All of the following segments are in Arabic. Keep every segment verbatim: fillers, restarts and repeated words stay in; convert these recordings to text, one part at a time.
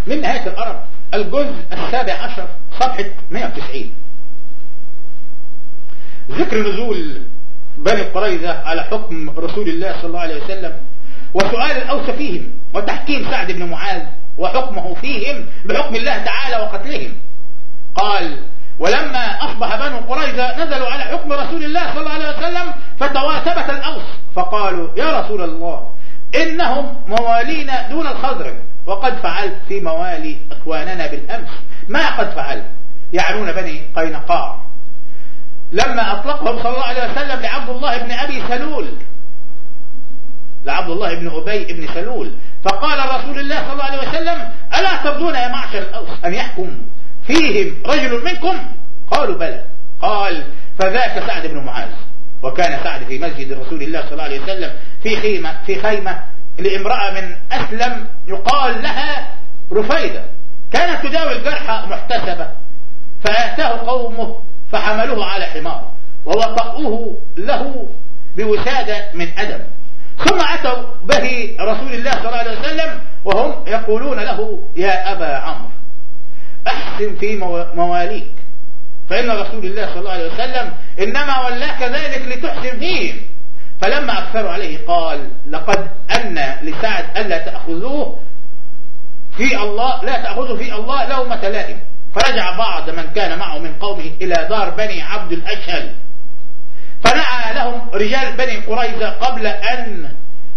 من نهاية الأرب الجزء السابع عشر صفحة مئة وتسعين. ذكر نزول بني قريظة على حكم رسول الله صلى الله عليه وسلم، وسؤال الأوس فيهم، وتحكيم سعد بن معاذ وحكمه فيهم بحكم الله تعالى وقتلهم. قال: ولما أصبح بنو قريظة نزلوا على حكم رسول الله صلى الله عليه وسلم فتواتبت الأوس فقالوا: يا رسول الله، إنهم موالينا دون الخزرج، وقد فعلت في موالي إخواننا بالأمس ما قد فعلت، يعنون بني قينقاع، لما أطلقهم صلى الله عليه وسلم لعبد الله بن أبي سلول لعبد الله بن أبي بن سلول. فقال رسول الله صلى الله عليه وسلم: ألا ترضون يا معشر الأوس أن يحكم فيهم رجل منكم؟ قالوا: بلى. قال: فذاك سعد بن معاذ. وكان سعد في مسجد رسول الله صلى الله عليه وسلم في خيمة في خيمة لامرأة من أسلم يقال لها رفيدة، كانت تداوي الجرحى محتسبة، فآتاه قومه فحملوه على حمار ووطأوه له بوسادة من أدم، ثم أتوا به رسول الله صلى الله عليه وسلم وهم يقولون له: يا أبا عمرو، أحسن في مواليك، فإن رسول الله صلى الله عليه وسلم إنما ولاك ذلك لتحسن فيهم. فلما أكثروا عليه قال: لقد أن لسعد ألا تأخذوه في الله لا تأخذوا في الله لومة لائم. فرجع بعض من كان معه من قومه إلى دار بني عبد الأشهل، فنعى لهم رجال بني قريظة قبل أن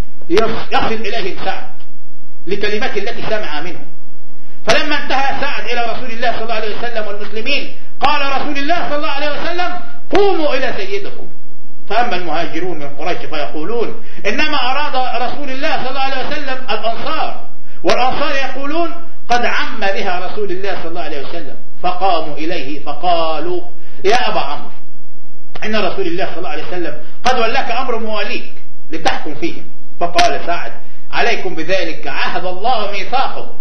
يصل إليهم سعد لكلمات التي سمع منهم. فلما انتهى سعد إلى رسول الله صلى الله عليه وسلم والمسلمين قال رسول الله صلى الله عليه وسلم: قوموا إلى سيدكم. فأما المهاجرون من قريش فيقولون: إنما أراد رسول الله صلى الله عليه وسلم الأنصار، والأنصار يقولون: قد عم بها رسول الله صلى الله عليه وسلم. فقاموا إليه فقالوا: يا أبا عمرو، إن رسول الله صلى الله عليه وسلم قد ولاك أمر مواليك لتحكم فيهم. فقال سعد: عليكم بذلك، عهد الله ميثاقه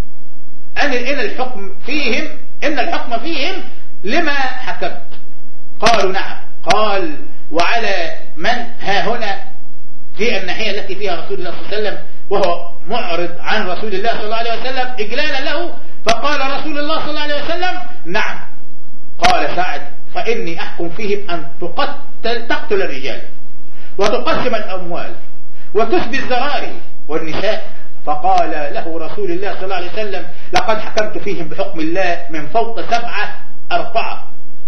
أن إن الحكم فيهم إن الحكم فيهم لما حكمت. قالوا: نعم. قال: وعلى من ها هنا في الناحية التي فيها رسول الله صلى الله عليه وسلم وهو معرض عن رسول الله صلى الله عليه وسلم إجلالا له. فقال رسول الله صلى الله عليه وسلم: نعم. قال سعد: فإني أحكم فيهم أن تقتل تقتل الرجال وتقسم الأموال وتسبي الذراري والنساء. فقال له رسول الله صلى الله عليه وسلم: لقد حكمت فيهم بحكم الله من فوق سبعة أرقعة،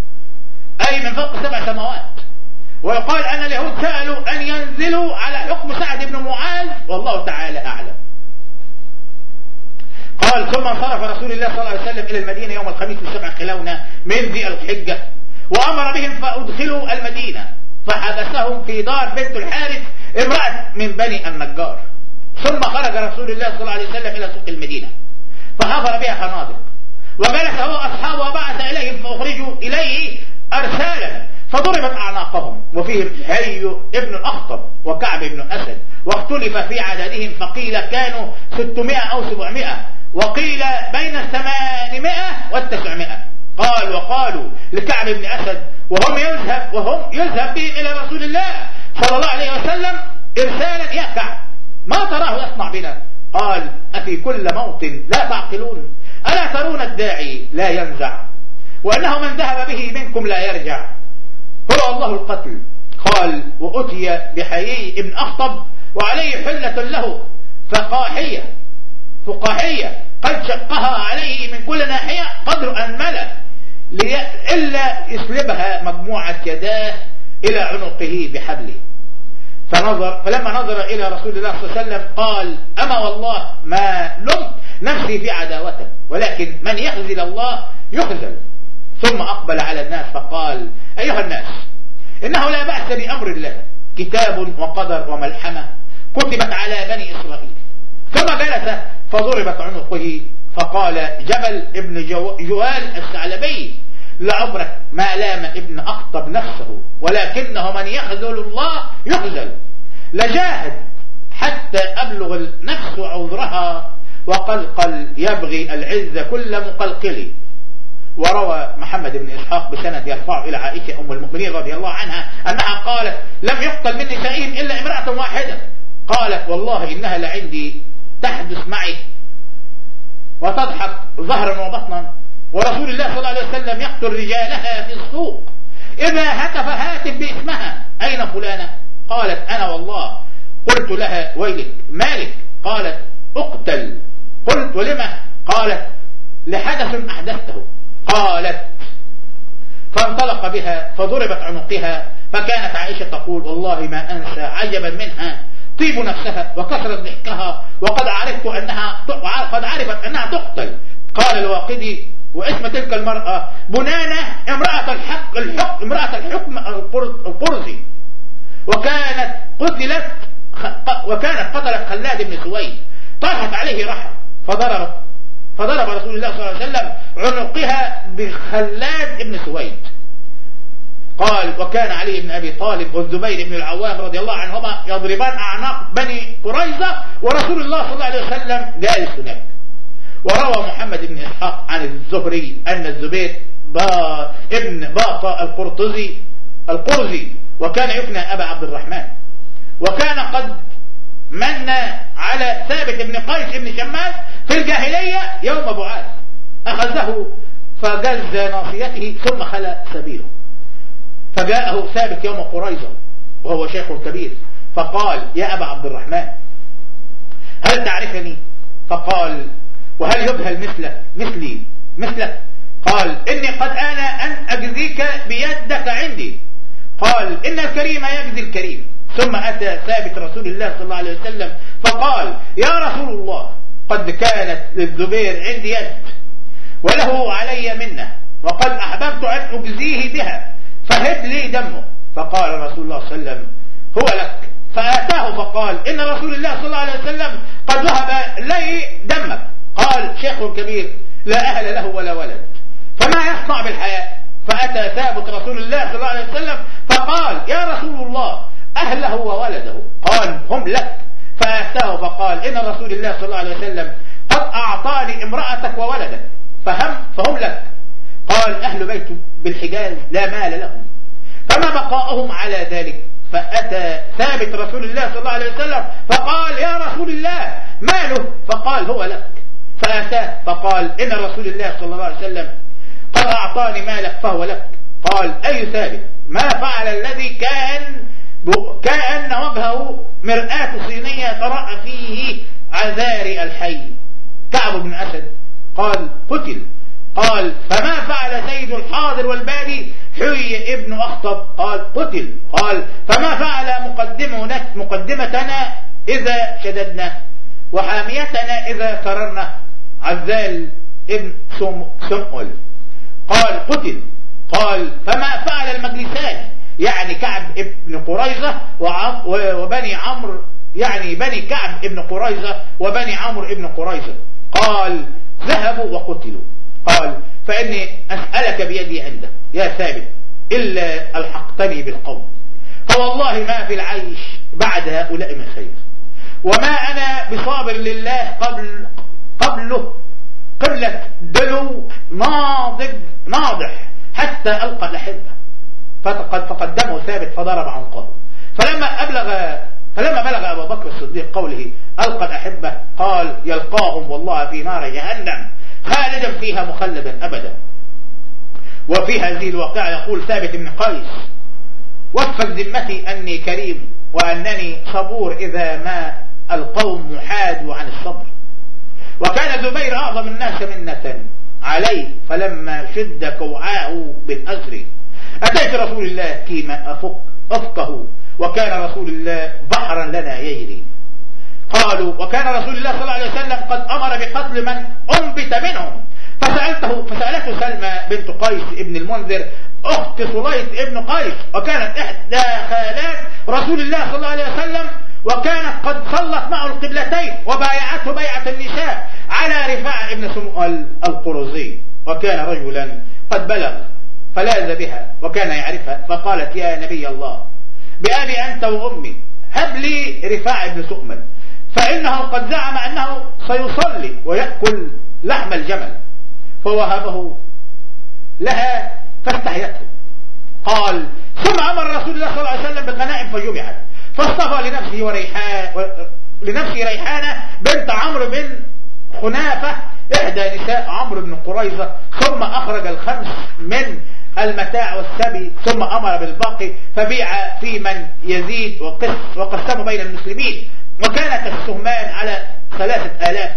أي من فوق سبع سماوات. ويقال أن اليهود سألوا أن ينزلوا على حكم سعد بن معاذ، والله تعالى أعلم. قال: ثم انصرف رسول الله صلى الله عليه وسلم إلى المدينة يوم الخميس السبع خلونة من ذي الحجة، وأمر بهم فأدخلوا المدينة، فحبسهم في دار بنت الحارث امرأة من بني النجار. ثم خرج رسول الله صلى الله عليه وسلم إلى سوق المدينة فحفر بها خنادق، وجلس هو أصحابه وبعث إليهم فأخرجوا إليه أرسالا فضربت أعناقهم، وفيهم هي ابن الأخطب وكعب بن أسد، واختلف في عددهم، فقيل كانوا ستمائة أو سبعمائة، وقيل بين الثمانمائة والتسعمائة. قال: وقالوا لكعب بن أسد وهم يذهب وهم يذهب به إلى رسول الله صلى الله عليه وسلم إرسالا: يا كعب، ما تراه يصنع بنا؟ قال: أفي كل موطن لا تعقلون؟ ألا ترون الداعي لا ينزع، وأنه من ذهب به منكم لا يرجع، هو الله القتل. قال: وأتي بحيي ابن أخطب وعليه حلة له فقاحية فقاحية قد شقها عليه من كل ناحية قدر أنملة إلا يسلبها مجموعة يداه إلى عنقه بحبله. فنظر فلما نظر إلى رسول الله صلى الله عليه وسلم قال: أما والله ما لمت نفسي في عداوته، ولكن من يخذل الله يخذل. ثم أقبل على الناس فقال: أيها الناس، إنه لا بأس بأمر الله، كتاب وقدر وملحمة كتبت على بني إسرائيل. ثم جلس فضربت عنقه، فقال جبل ابن جو جوال الثعلبي: لعمرك ما لام ابن أخطب نفسه، ولكنه من يخذل الله يخذل. لجاهد حتى أبلغ النفس عذرها، وقلقل يبغي العز كل مقلقل. وروى محمد بن إسحاق بسند يرفع إلى عائشة أم المؤمنين رضي الله عنها أنها قالت: لم يقتل من نسائهم إلا امرأة واحدة. قالت: والله إنها لعندي تحدث معي وتضحك ظهرا وبطنا، ورسول الله صلى الله عليه وسلم يقتل رجالها في السوق. إذا هتف هاتف باسمها: أين فلانة؟ قالت: أنا والله. قلت لها: ويلك، مالك؟ قالت: أقتل. قلت: ولم؟ قالت: لحدث أحدثته. قالت: فانطلق بها فضربت عنقها. فكانت عائشة تقول: والله ما أنسى عجبا منها، طيب نفسها وكثرت ضحكها، وقد عرفت أنها قد عرفت أنها تقتل. قال الواقدي: واسم تلك المرأة بنانة امرأة الحق الحق امرأة الحكم القرزي، وكانت قتلت وكانت قتلت خلاد بن سويد. طرحت عليه رحى فضرب فضرب رسول الله صلى الله عليه وسلم عنقها بخلاد بن سويد. قال: وكان علي بن أبي طالب والزبير بن العوام رضي الله عنهما يضربان أعناق بني قريظة، ورسول الله صلى الله عليه وسلم جالس هناك. وروى محمد بن إسحاق عن الزهري أن الزبير با ابن باطا القرطزي القرزي وكان يكنى أبا عبد الرحمن، وكان قد من على ثابت بن قيس بن شماس في الجاهلية يوم بعاث، أخذه فجز ناصيته ثم خلى سبيله. فجاءه ثابت يوم قريظة وهو شيخ كبير، فقال: يا أبا عبد الرحمن، هل تعرفني؟ فقال: وهل يبهل مثلك مثلي مثلك؟ قال: إني قد آن أن أجزيك بيدك عندي. قال: إن الكريم يجزي الكريم. ثم أتى ثابت رسول الله صلى الله عليه وسلم فقال: يا رسول الله، قد كانت للزبير عندي يد وله علي منه، وقد أحببت أن أجزيه بها، فهب لي دمه. فقال رسول الله صلى الله عليه وسلم: هو لك. فآتاه فقال: إن رسول الله صلى الله عليه وسلم قد وهب لي دمك. قال شيخ كبير لا أهل له ولا ولد، فما يصنع بالحياة؟ فأتى ثابت رسول الله صلى الله عليه وسلم فقال: يا رسول الله، أهله وولده؟ قال: هم لك. فأتاه فقال: إن رسول الله صلى الله عليه وسلم قد أعطاني امرأتك وولدك، فهم فهم لك. قال: أهل بيت بالحجاز لا مال لهم، فما بقاؤهم على ذلك؟ فأتى ثابت رسول الله صلى الله عليه وسلم فقال: يا رسول الله، ماله؟ فقال: هو لك. فأتاه فقال: إن رسول الله صلى الله عليه وسلم قد أعطاني مالك فهو لك. قال: أي ثابت؟ ما فعل الذي كان كأن وجهه مرآة صينية ترى فيه عذاري الحي؟ كعب بن أسد. قال: قتل. قال: فما فعل سيد الحاضر والبادي حي ابن أخطب؟ قال: قتل. قال: فما فعل مقدمنا مقدمتنا إذا شددنا وحاميتنا إذا كررنا؟ عذال ابن سمؤل. قال: قتل. قال: فما فعل المجلسان، يعني كعب ابن قريظة وبني عمرو، يعني بني كعب ابن قريظة وبني عمرو ابن قريظة؟ قال: ذهبوا وقتلوا. قال: فإني أسألك بيدي عندك يا ثابت إلا ألحقتني بالقوم، فوالله ما في العيش بعد هؤلاء من خير، وما أنا بصابر لله قبل قبله قبلة دلو ناضج ناضح حتى ألقى الأحبة. فقد فقدمه ثابت فضرب عنقه. فلما أبلغ فلما بلغ أبو بكر الصديق قوله ألقى الأحبة، قال: يلقاهم والله في نار جهنم خالدا فيها مخلدا أبدا. وفي هذه الواقعة يقول ثابت بن قيس: وفت ذمتي أني كريم وأنني صبور إذا ما القوم حادوا عن الصبر. وكان زبير أعظم الناس منة عليه، فلما شد كوعاه بالأزر أتيت رسول الله كيما أفك أفقه، وكان رسول الله بحرا لنا يجري. قالوا: وكان رسول الله صلى الله عليه وسلم قد أمر بقتل من أنبت منهم. فسألته فسألته سلمى بنت قيس ابن المنذر أخت صليت ابن قيس، وكانت إحدى خالات رسول الله صلى الله عليه وسلم، وكانت قد صلت معه القبلتين وبايعته بيعة النساء على رفاعة ابن سمؤل القرزي، وكان رجلا قد بلغ فلاذ بها وكان يعرفها. فقالت: يا نبي الله، بأبي أنت وأمي، هب لي رفاعة ابن سؤمل، فإنه قد زعم أنه سيصلي ويأكل لحم الجمل. فوهبه لها فاستحيته. قال: ثم أمر رسول الله صلى الله عليه وسلم بالغنائم فجمعت، فاصطفى لنفسه وريحان لنفسه ريحانة بنت عمرو بن خنافة إحدى نساء عمرو بن قريظة، ثم أخرج الخمس من المتاع والسبي، ثم أمر بالباقي فبيع في من يزيد وقسموا بين المسلمين. وكانت السهمان على ثلاثة آلاف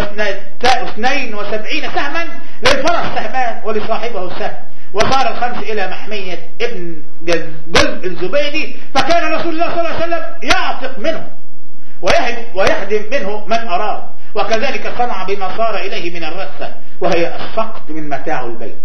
واثنين وسبعين سهما، للفرس سهمان ولصاحبه سهم. وصار الخمس إلى محمية ابن جلب الزبيدي، فكان رسول الله صلى الله عليه وسلم يعتق منه ويهدم منه من أراد، وكذلك صنع بما صار إليه من الرثة، وهي السقط من متاع البيت.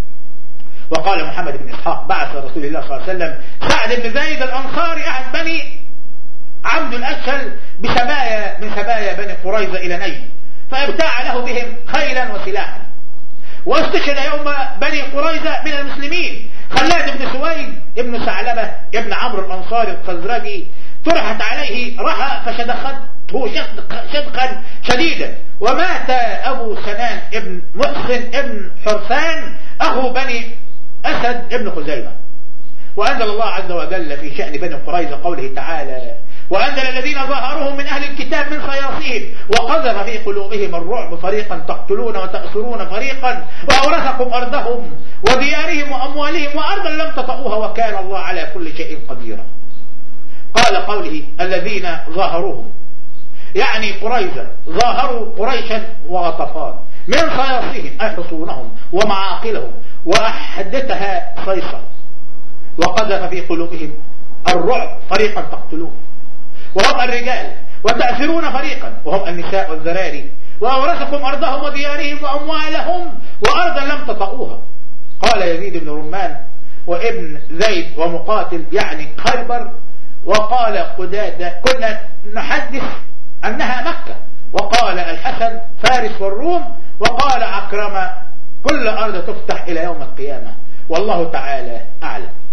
وقال محمد بن إسحاق: بعث رسول الله صلى الله عليه وسلم سعد بن زيد الأنصاري أحد بني عبد الأشهل بسبايا من سبايا بني قريظة إلى نجد، فابتاع له بهم خيلا وسلاحا. واستشهد يوم بني قريظة من المسلمين خلاد بن سويد ابن ثعلبة ابن عمرو الأنصاري الخزرجي، طرحت عليه رحى فشدخته شدقا شديدا، ومات أبو سنان ابن محسن ابن حرثان أخو بني أسد ابن خزيمة. وأنزل الله عز وجل في شأن بني قريظة قوله تعالى: وأنزل الذين ظاهرهم من أهل الكتاب من صياصيهم وقذف في قلوبهم الرعب فريقا تقتلون وتأسرون فريقا وأورثكم أرضهم وديارهم وأموالهم وأرضا لم تطئوها وكان الله على كل شيء قديرا. قال قوله الذين ظاهروهم يعني قريظة، ظاهروا قريشا وغطفان من صياصيهم أي حصونهم ومعاقلهم وأحدثها صيصة، وقذف في قلوبهم الرعب فريقا تقتلون وهم الرجال وتأثرون فريقا وهم النساء والذراري، وأورثكم أرضهم وديارهم وأموالهم وأرضا لم تطئوها. قال يزيد بن رمان وابن زيد ومقاتل يعني خيبر. وقال قدادة كنا نحدث أنها مكة. وقال الحسن فارس والروم. وقال عكرمة كل أرض تفتح إلى يوم القيامة. والله تعالى أعلم.